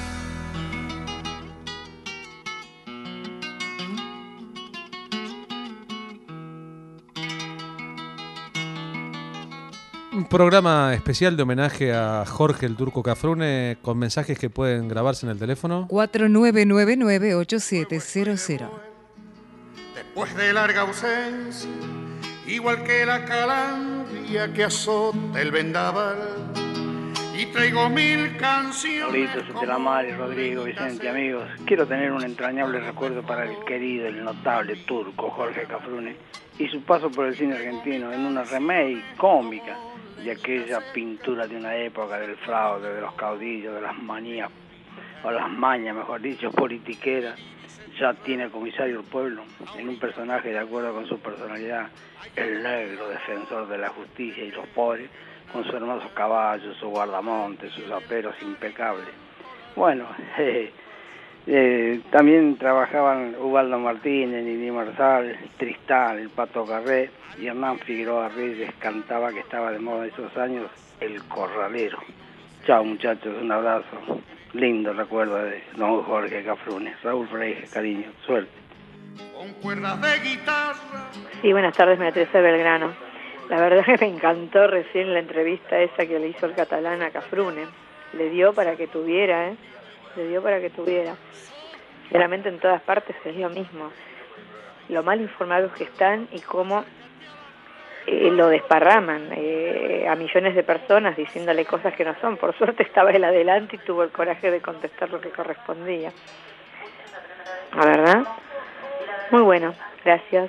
Un programa especial de homenaje a Jorge el Turco Cafrune, con mensajes que pueden grabarse en el teléfono cuatro nueve nueve nueve ocho siete cero cero. Después de larga ausencia, igual que la calandria que azota el vendaval, y traigo mil canciones. Carlitos, Etelamari, Rodrigo, Vicente, amigos. Quiero tener un entrañable recuerdo para el querido, el notable turco Jorge Cafrune y su paso por el cine argentino en una remake cómica de aquella pintura de una época del fraude, de los caudillos, de las manías, o las mañas, mejor dicho, politiqueras. Ya tiene comisario el pueblo, en un personaje de acuerdo con su personalidad, el negro defensor de la justicia y los pobres, con su hermoso caballo, su guardamonte, sus aperos impecables. Bueno, eh, eh, también trabajaban Ubaldo Martínez, Nini Marsal, Tristán, el Pato Carré, y Hernán Figueroa Reyes cantaba, que estaba de moda en esos años, El Corralero. Chao muchachos, un abrazo. Lindo recuerdo de don Jorge Cafrune. Raúl Freire, cariño, suerte. con cuerdas de guitarra. Sí, buenas tardes, María Teresa Belgrano. La verdad que me encantó recién la entrevista esa que le hizo el catalán a Cafrune. Le dio para que tuviera, ¿eh? Le dio para que tuviera. Realmente en todas partes es lo mismo. Lo mal informados que están y cómo eh, lo desparraman eh, a millones de personas diciéndole cosas que no son. Por suerte estaba él adelante y tuvo el coraje de contestar lo que correspondía. La verdad, muy bueno, gracias.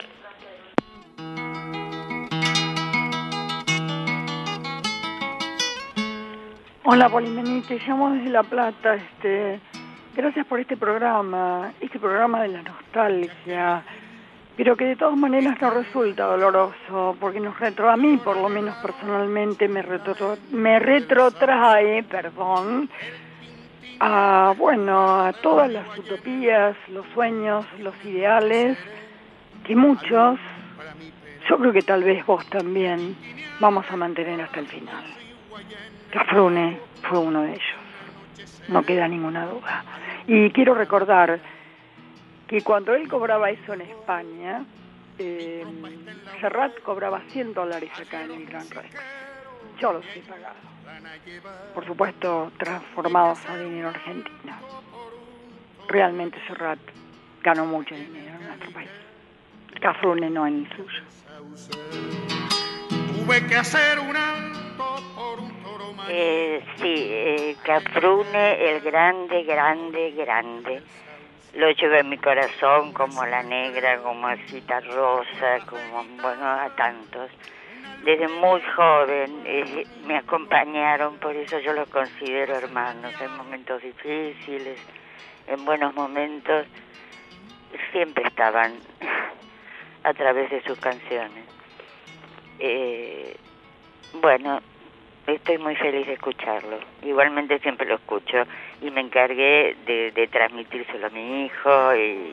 Hola Polimení, te llamo desde La Plata. Este, gracias por este programa, este programa de la nostalgia, pero que de todas maneras no resulta doloroso, porque nos retro, a mí por lo menos personalmente me, retro, me retrotrae, perdón, a, bueno, a todas las utopías, los sueños, los ideales, que muchos, yo creo que tal vez vos también, vamos a mantener hasta el final. Cafrune fue uno de ellos, no queda ninguna duda. Y quiero recordar que cuando él cobraba eso en España, eh, Serrat cobraba cien dólares acá en el Gran Rex. Yo los he pagado. Por supuesto, transformados a dinero argentino. Realmente Serrat ganó mucho dinero en nuestro país. Cafrune no en el suyo. Tuve que hacer un alto por un toro mayor. Eh, sí, eh, Cafrune, el grande, grande, grande. Lo llevo en mi corazón como La Negra, como a Cita Rosa, como, bueno, a tantos. Desde muy joven eh, me acompañaron, por eso yo los considero hermanos. En momentos difíciles, en buenos momentos, siempre estaban a través de sus canciones. Eh, bueno, estoy muy feliz de escucharlo. Igualmente siempre lo escucho y me encargué de, de transmitírselo a mi hijo y,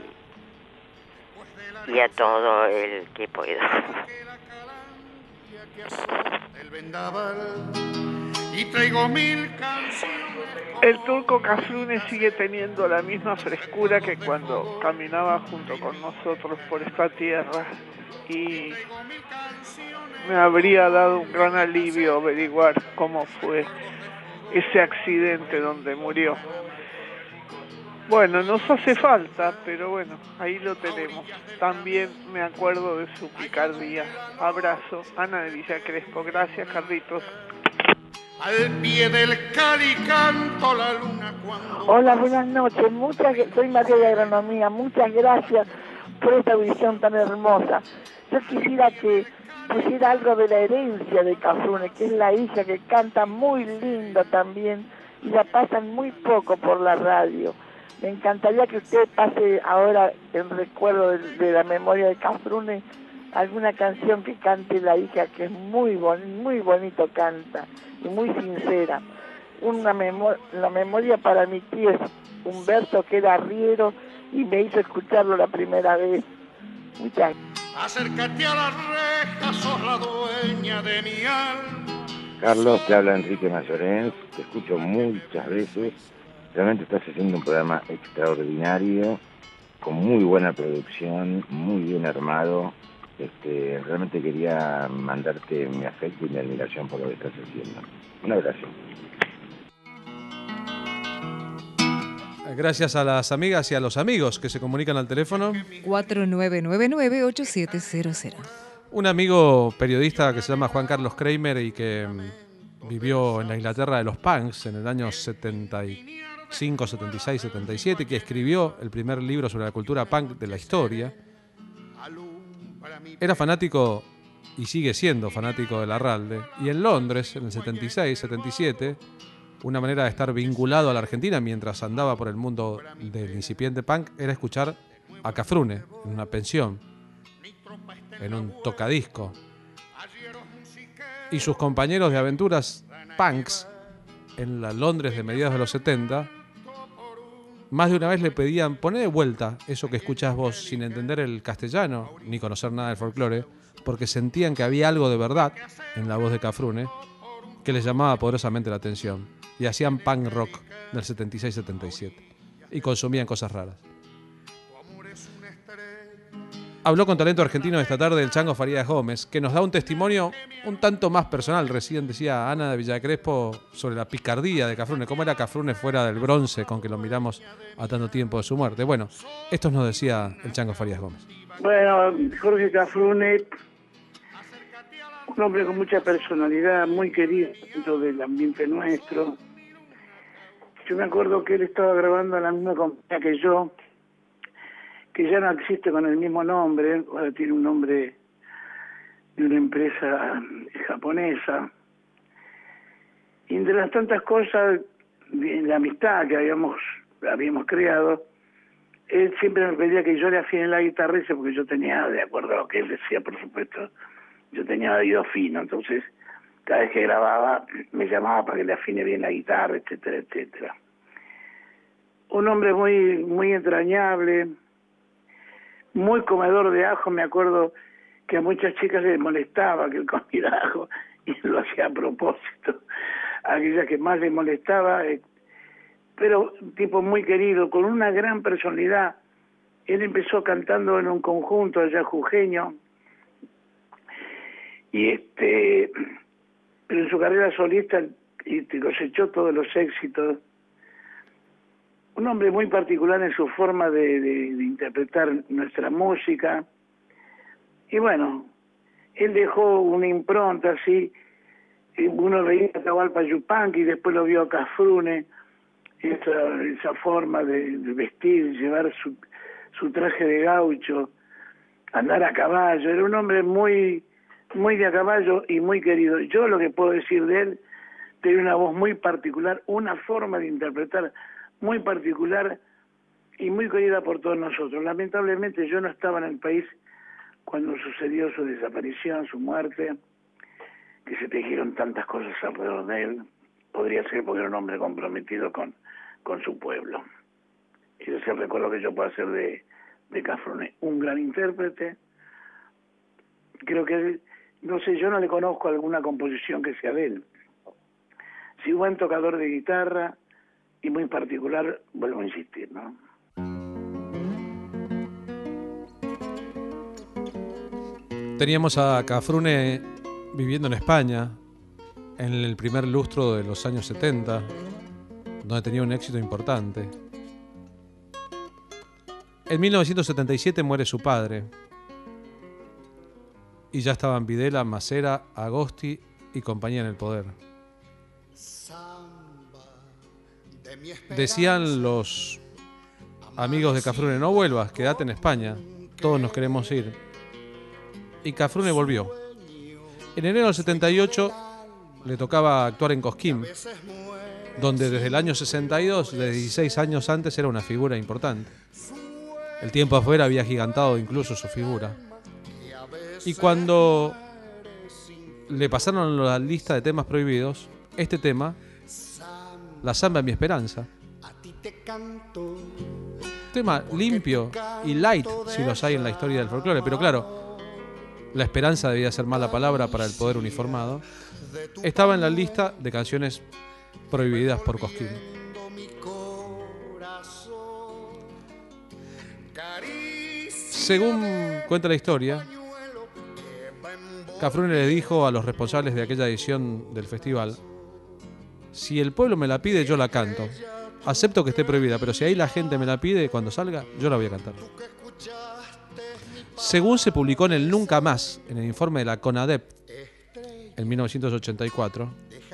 y a todo el que puedo. El vendaval y traigo mil canciones. El Turco Cafrune sigue teniendo la misma frescura que cuando caminaba junto con nosotros por esta tierra, y me habría dado un gran alivio averiguar cómo fue ese accidente donde murió. Bueno, nos hace falta, pero bueno, ahí lo tenemos. También me acuerdo de su picardía. Abrazo, Ana de Villa Crespo. Gracias, Carlitos. Al pie del Cali canto la luna cuando... Hola, buenas noches. Muchas, soy María de Agronomía. Muchas gracias por esta visión tan hermosa. Yo quisiera que pusiera algo de la herencia de Cafrune, que es la hija que canta muy lindo también y la pasan muy poco por la radio. Me encantaría que usted pase ahora en recuerdo de, de la memoria de Cafrune alguna canción que cante la hija, que es muy bon, muy bonito canta y muy sincera. Una memo la memoria para mi tío es Humberto, que era arriero y me hizo escucharlo la primera vez. Muchas gracias. Acércate a la reja, sos la dueña de mi alma. Carlos, te habla Enrique Mayorens, te escucho muchas veces. Realmente estás haciendo un programa extraordinario, con muy buena producción, muy bien armado. Este, realmente quería mandarte mi afecto y mi admiración por lo que estás haciendo. Un abrazo. Gracias a las amigas y a los amigos que se comunican al teléfono. cuatro nueve nueve nueve, ocho siete cero cero. Un amigo periodista que se llama Juan Carlos Kramer y que vivió en la Inglaterra de los punks en el año setenta y cinco, setenta y seis, setenta y siete, que escribió el primer libro sobre la cultura punk de la historia. Era fanático y sigue siendo fanático de Larralde. Y en Londres, en el setenta y seis, setenta y siete, una manera de estar vinculado a la Argentina mientras andaba por el mundo del incipiente punk era escuchar a Cafrune en una pensión, en un tocadisco. Y sus compañeros de aventuras punks en la Londres de mediados de los setenta, más de una vez le pedían: poné de vuelta eso que escuchás vos, sin entender el castellano ni conocer nada del folclore, porque sentían que había algo de verdad en la voz de Cafrune que les llamaba poderosamente la atención. Y hacían punk rock del setenta y seis setenta y siete y consumían cosas raras. Habló con Talento Argentino esta tarde el Chango Farías Gómez, que nos da un testimonio un tanto más personal. Recién decía Ana de Villa Crespo sobre la picardía de Cafrune, cómo era Cafrune fuera del bronce con que lo miramos a tanto tiempo de su muerte. Bueno, esto nos decía el Chango Farías Gómez. Bueno, Jorge Cafrune, un hombre con mucha personalidad, muy querido dentro del ambiente nuestro. Yo me acuerdo que él estaba grabando en la misma compañía que yo, que ya no existe con el mismo nombre, ahora tiene un nombre de una empresa japonesa. Y entre las tantas cosas de la amistad que habíamos, habíamos creado, él siempre me pedía que yo le afine la guitarra, porque yo tenía, de acuerdo a lo que él decía, por supuesto, yo tenía oído fino, entonces cada vez que grababa me llamaba para que le afine bien la guitarra, etcétera, etcétera. Un hombre muy, muy entrañable, muy comedor de ajo. Me acuerdo que a muchas chicas les molestaba que él comiera ajo y lo hacía a propósito. A aquellas que más les molestaba, eh, pero un tipo muy querido, con una gran personalidad. Él empezó cantando en un conjunto allá jujeño, y este, pero en su carrera solista este, cosechó todos los éxitos. Un hombre muy particular en su forma de, de, de interpretar nuestra música. Y bueno, él dejó una impronta así. Uno veía a Atahualpa Yupanqui y después lo vio a Cafrune, esa, esa forma de, de vestir, llevar su, su traje de gaucho, andar a caballo. Era un hombre muy, muy de a caballo y muy querido. Yo lo que puedo decir de él, tiene una voz muy particular, una forma de interpretar muy particular y muy querida por todos nosotros. Lamentablemente yo no estaba en el país cuando sucedió su desaparición, su muerte, que se tejieron tantas cosas alrededor de él. Podría ser porque era un hombre comprometido con, con su pueblo. Ese es el recuerdo que yo puedo hacer de, de Cafrune. Un gran intérprete. Creo que, no sé, yo no le conozco alguna composición que sea de él. Sí, buen tocador de guitarra, y muy particular, vuelvo a insistir, ¿no? Teníamos a Cafrune viviendo en España, en el primer lustro de los años setenta, donde tenía un éxito importante. En mil novecientos setenta y siete muere su padre, y ya estaban Videla, Macera, Agosti y compañía en el poder. Decían los amigos de Cafrune: no vuelvas, quédate en España, todos nos queremos ir. Y Cafrune volvió. En enero del setenta y ocho le tocaba actuar en Cosquín, donde desde el año sesenta y dos, de dieciséis años antes, era una figura importante. El tiempo afuera había agigantado incluso su figura. Y cuando le pasaron la lista de temas prohibidos, este tema, La Zamba de mi Esperanza, tema limpio y light, si los hay en la historia del folclore, pero claro, la esperanza debía ser mala palabra para el poder uniformado, estaba en la lista de canciones prohibidas por Cosquín. Según cuenta la historia, Cafrune le dijo a los responsables de aquella edición del festival: si el pueblo me la pide, yo la canto. Acepto que esté prohibida, pero si ahí la gente me la pide, cuando salga, yo la voy a cantar. Según se publicó en el Nunca Más, en el informe de la CONADEP, en mil novecientos ochenta y cuatro,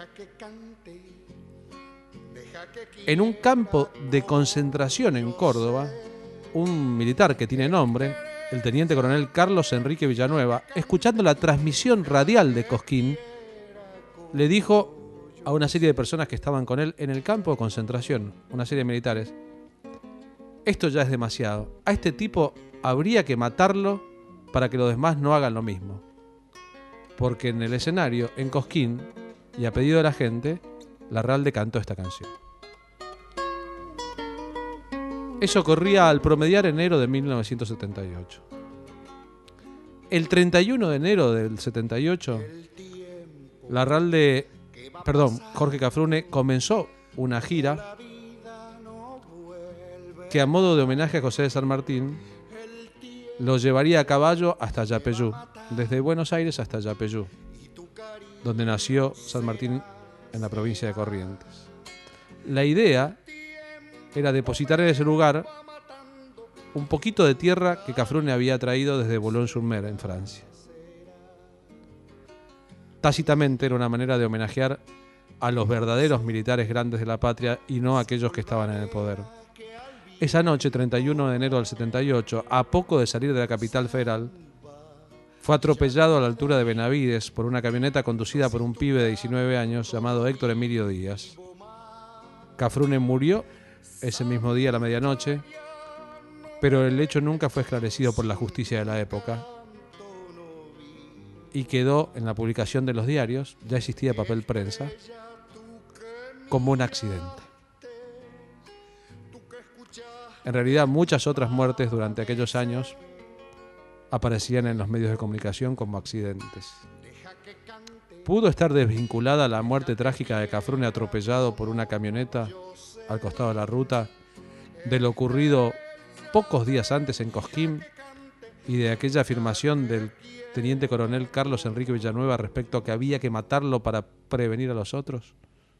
en un campo de concentración en Córdoba, un militar que tiene nombre, el teniente coronel Carlos Enrique Villanueva, escuchando la transmisión radial de Cosquín, le dijo a una serie de personas que estaban con él en el campo de concentración, una serie de militares: esto ya es demasiado, a este tipo habría que matarlo para que los demás no hagan lo mismo, porque en el escenario, en Cosquín, y a pedido de la gente, Larralde cantó esta canción. Eso corría al promediar enero de mil novecientos setenta y ocho. El treinta y uno de enero del setenta y ocho, Larralde Perdón, Jorge Cafrune comenzó una gira que, a modo de homenaje a José de San Martín, lo llevaría a caballo hasta Yapeyú, desde Buenos Aires hasta Yapeyú, donde nació San Martín en la provincia de Corrientes. La idea era depositar en ese lugar un poquito de tierra que Cafrune había traído desde Boulogne-sur-Mer, en Francia. Tácitamente era una manera de homenajear a los verdaderos militares grandes de la patria y no a aquellos que estaban en el poder. Esa noche, treinta y uno de enero del setenta y ocho, a poco de salir de la capital federal, fue atropellado a la altura de Benavides por una camioneta conducida por un pibe de diecinueve años llamado Héctor Emilio Díaz. Cafrune murió ese mismo día a la medianoche, pero el hecho nunca fue esclarecido por la justicia de la época y quedó en la publicación de los diarios, ya existía papel prensa, como un accidente. En realidad, muchas otras muertes durante aquellos años aparecían en los medios de comunicación como accidentes. ¿Pudo estar desvinculada la muerte trágica de Cafrune atropellado por una camioneta al costado de la ruta de lo ocurrido pocos días antes en Cosquín y de aquella afirmación del teniente coronel Carlos Enrique Villanueva respecto a que había que matarlo para prevenir a los otros?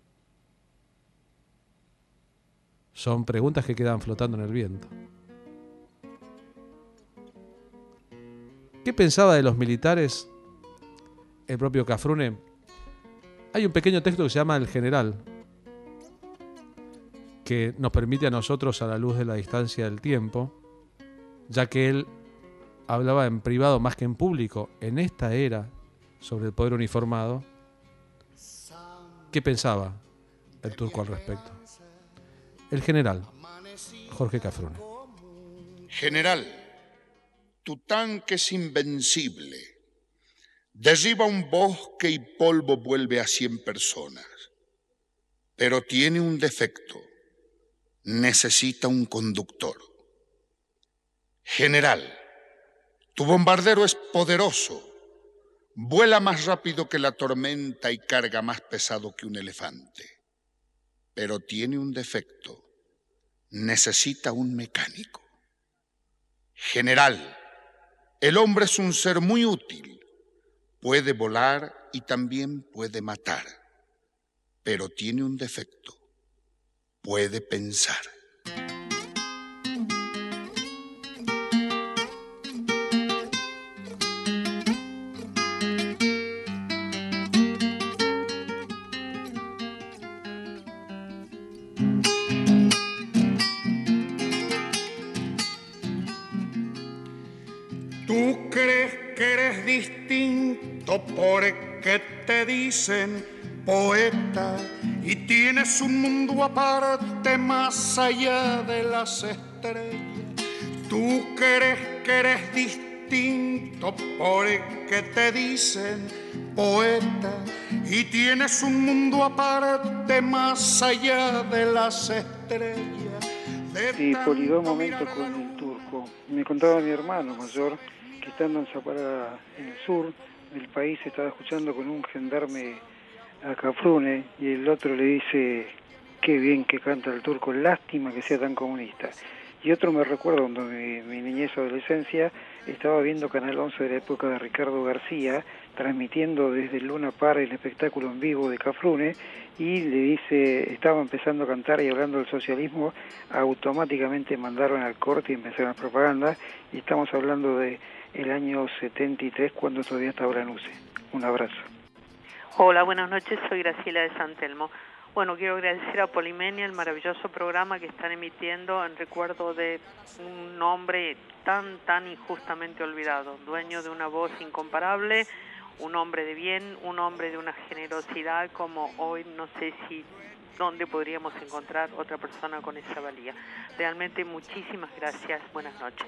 Son preguntas que quedan flotando en el viento. ¿Qué pensaba de los militares el propio Cafrune? Hay un pequeño texto que se llama El General, que nos permite a nosotros, a la luz de la distancia del tiempo, ya que él hablaba en privado más que en público en esta era sobre el poder uniformado. ¿Qué pensaba el turco al respecto? El general Jorge Cafrune. General, tu tanque es invencible. Derriba un bosque y polvo vuelve a cien personas. Pero tiene un defecto. Necesita un conductor. General, tu bombardero es poderoso. Vuela más rápido que la tormenta y carga más pesado que un elefante. Pero tiene un defecto. Necesita un mecánico. General, el hombre es un ser muy útil. Puede volar y también puede matar. Pero tiene un defecto. Puede pensar. Tú crees que eres distinto porque te dicen poeta y tienes un mundo aparte más allá de las estrellas. Tú crees que eres distinto porque te dicen poeta y tienes un mundo aparte más allá de las estrellas. Sí, Poli, dos momentos con el turco. Me contaba mi hermano mayor que estando en Zaparada, en el sur del país, estaba escuchando con un gendarme a Cafrune y el otro le dice: qué bien que canta el turco, lástima que sea tan comunista. Y otro me recuerda cuando mi, mi niñez o adolescencia estaba viendo Canal once de la época de Ricardo García, transmitiendo desde Luna Par el espectáculo en vivo de Cafrune, y le dice, estaba empezando a cantar y hablando del socialismo, automáticamente mandaron al corte y empezaron las propagandas, y estamos hablando de el año setenta y tres, cuando todavía estaba Branuce. Un abrazo. Hola, buenas noches, soy Graciela de San Telmo. Bueno, quiero agradecer a Polimenia el maravilloso programa que están emitiendo en recuerdo de un hombre tan, tan injustamente olvidado, dueño de una voz incomparable, un hombre de bien, un hombre de una generosidad como hoy no sé si dónde podríamos encontrar otra persona con esa valía. Realmente muchísimas gracias, buenas noches.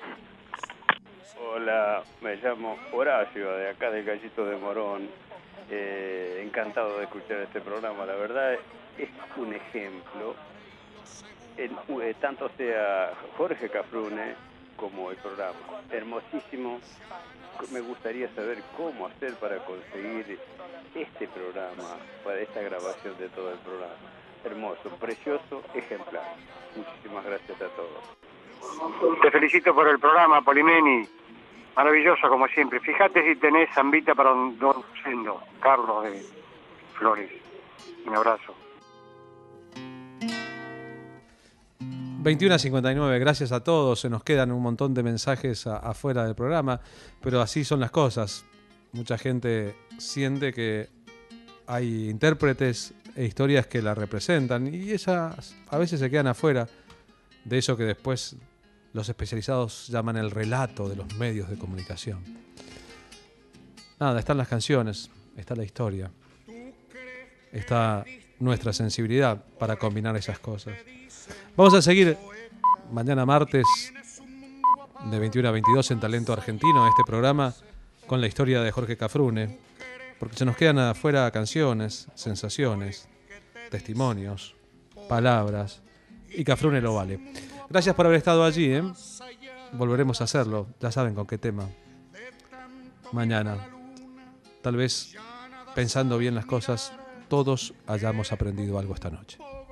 Hola, me llamo Horacio, de acá de Gallito de Morón. Eh, encantado de escuchar este programa, la verdad es un ejemplo, en, eh, tanto sea Jorge Cafrune como el programa, hermosísimo. Me gustaría saber cómo hacer para conseguir este programa, para esta grabación de todo el programa. Hermoso, precioso, ejemplar. Muchísimas gracias a todos. Te felicito por el programa, Polimeni. Maravillosa como siempre. Fíjate si tenés zambita para Don Rosendo, Carlos de Flores. Un abrazo. veintiuno a cincuenta y nueve, gracias a todos. Se nos quedan un montón de mensajes a, afuera del programa, pero así son las cosas. Mucha gente siente que hay intérpretes e historias que la representan y esas a veces se quedan afuera de eso que después los especializados llaman el relato de los medios de comunicación. Nada, están las canciones, está la historia, está nuestra sensibilidad para combinar esas cosas. Vamos a seguir mañana martes de veintiuno a veintidós en Talento Argentino, este programa con la historia de Jorge Cafrune, porque se nos quedan afuera canciones, sensaciones, testimonios, palabras, y Cafrune lo vale. Gracias por haber estado allí, ¿eh? Volveremos a hacerlo, ya saben con qué tema. Mañana, tal vez pensando bien las cosas, todos hayamos aprendido algo esta noche.